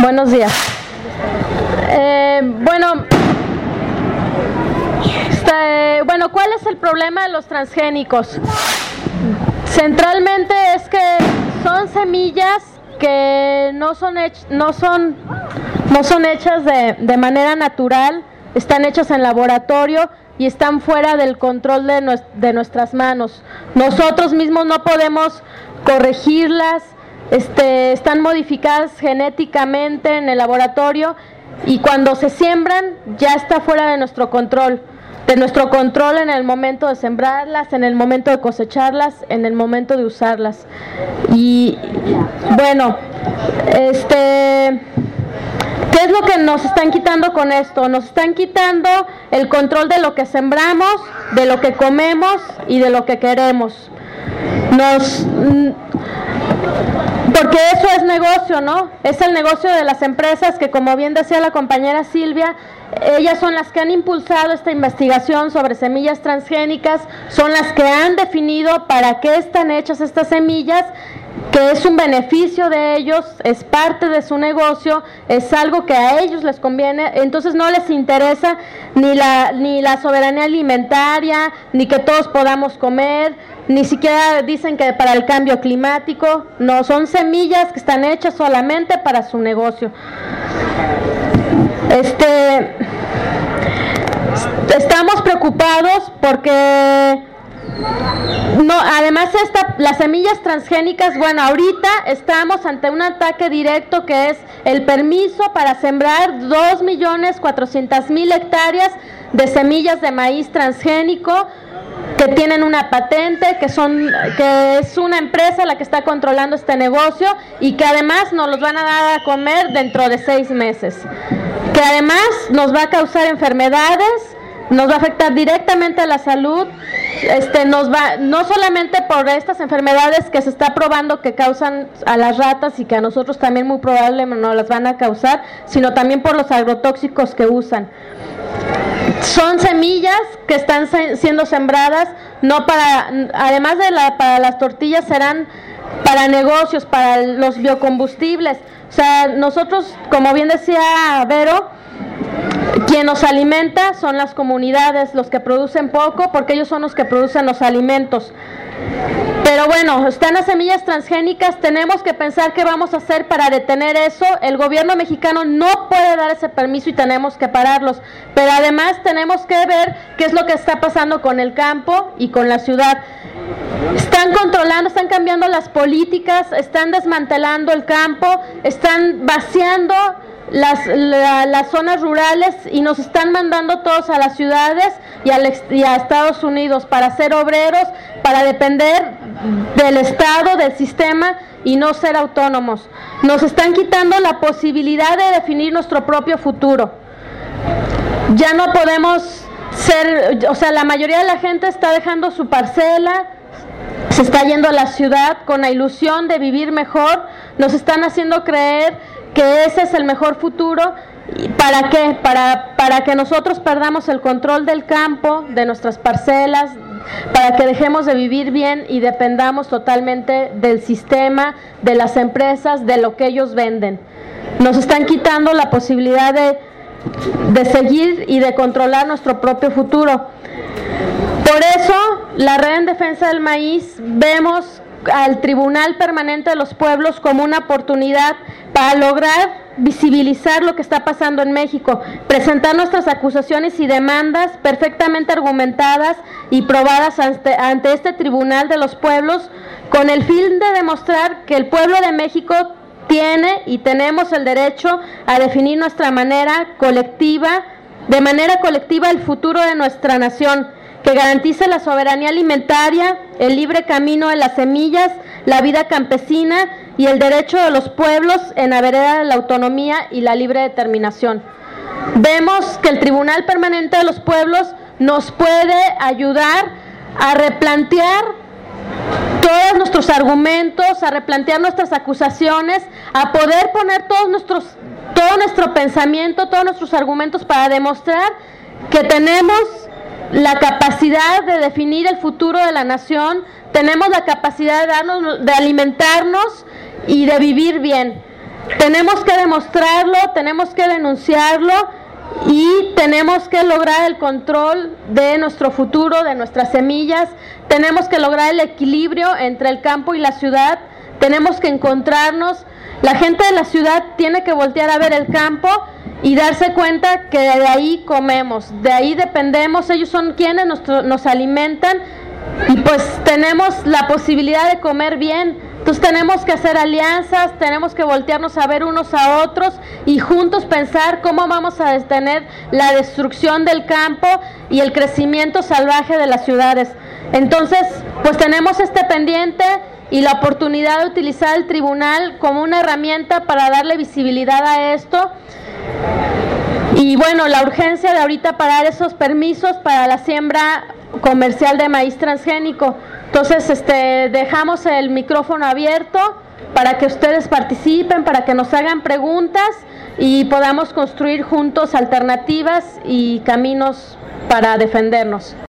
Buenos días. ¿Cuál es el problema de los transgénicos? Centralmente es que son semillas que no son hechas de manera natural, están hechas en laboratorio y están fuera del control de nuestras manos. Nosotros mismos no podemos corregirlas, están modificadas genéticamente en el laboratorio y cuando se siembran ya está fuera de nuestro control. En el momento de sembrarlas, en el momento de cosecharlas, en el momento de usarlas. Y bueno, ¿qué es lo que nos están quitando con esto? Nos están quitando el control de lo que sembramos, de lo que comemos y de lo que queremos. Porque eso es negocio, ¿no? Es el negocio de las empresas que, como bien decía la compañera Silvia, ellas son las que han impulsado esta investigación sobre semillas transgénicas, son las que han definido para qué están hechas estas semillas, que es un beneficio de ellos, es parte de su negocio, es algo que a ellos les conviene, entonces no les interesa ni la soberanía alimentaria, ni que todos podamos comer, ni siquiera dicen que para el cambio climático, no, son semillas que están hechas solamente para su negocio. Estamos preocupados porque además las semillas transgénicas, ahorita estamos ante un ataque directo que es el permiso para sembrar 2.400.000 hectáreas de semillas de maíz transgénico que tienen una patente, que es una empresa la que está controlando este negocio y que además nos los van a dar a comer dentro de 6 meses, que además nos va a causar enfermedades, nos va a afectar directamente a la salud, no solamente por estas enfermedades que se está probando que causan a las ratas y que a nosotros también muy probablemente nos las van a causar, sino también por los agrotóxicos que usan. Son semillas que están siendo sembradas, además de para las tortillas, serán para negocios, para los biocombustibles. O sea, nosotros, como bien decía Vero, quien nos alimenta son las comunidades, los que producen poco, porque ellos son los que producen los alimentos. Pero bueno, están las semillas transgénicas, tenemos que pensar qué vamos a hacer para detener eso. El gobierno mexicano no puede dar ese permiso y tenemos que pararlos. Pero además tenemos que ver qué es lo que está pasando con el campo y con la ciudad. Están controlando, están cambiando las políticas, están desmantelando el campo, están vaciando las zonas rurales y nos están mandando todos a las ciudades y a Estados Unidos para ser obreros, para depender del Estado, del sistema y no ser autónomos. Nos están quitando la posibilidad de definir nuestro propio futuro. Ya no podemos la mayoría de la gente está dejando su parcela, se está yendo a la ciudad con la ilusión de vivir mejor, nos están haciendo creer que ese es el mejor futuro. ¿Para qué? Para que nosotros perdamos el control del campo, de nuestras parcelas, para que dejemos de vivir bien y dependamos totalmente del sistema, de las empresas, de lo que ellos venden. Nos están quitando la posibilidad de seguir y de controlar nuestro propio futuro. Por eso, la Red en Defensa del Maíz vemos al Tribunal Permanente de los Pueblos como una oportunidad para lograr visibilizar lo que está pasando en México, presentar nuestras acusaciones y demandas perfectamente argumentadas y probadas ante este Tribunal de los Pueblos, con el fin de demostrar que el pueblo de México tiene y tenemos el derecho a definir de manera colectiva el futuro de nuestra nación, que garantice la soberanía alimentaria, el libre camino de las semillas, la vida campesina y el derecho de los pueblos en la vereda de la autonomía y la libre determinación. Vemos que el Tribunal Permanente de los Pueblos nos puede ayudar a replantear todos nuestros argumentos, a replantear nuestras acusaciones, a poder poner todo nuestro pensamiento, todos nuestros argumentos para demostrar que tenemos la capacidad de definir el futuro de la nación, tenemos la capacidad de alimentarnos y de vivir bien. tenemos que demostrarlo, tenemos que denunciarlo y tenemos que lograr el control de nuestro futuro, de nuestras semillas. Tenemos que lograr el equilibrio entre el campo y la ciudad. Tenemos que encontrarnos. La gente de la ciudad tiene que voltear a ver el campo y darse cuenta que de ahí comemos, de ahí dependemos. Ellos son quienes nos alimentan y pues tenemos la posibilidad de comer bien. Entonces tenemos que hacer alianzas, tenemos que voltearnos a ver unos a otros y juntos pensar cómo vamos a detener la destrucción del campo y el crecimiento salvaje de las ciudades. Entonces, pues tenemos este pendiente y la oportunidad de utilizar el tribunal como una herramienta para darle visibilidad a esto. Y bueno, la urgencia de ahorita parar esos permisos para la siembra comercial de maíz transgénico. Entonces, dejamos el micrófono abierto para que ustedes participen, para que nos hagan preguntas y podamos construir juntos alternativas y caminos para defendernos.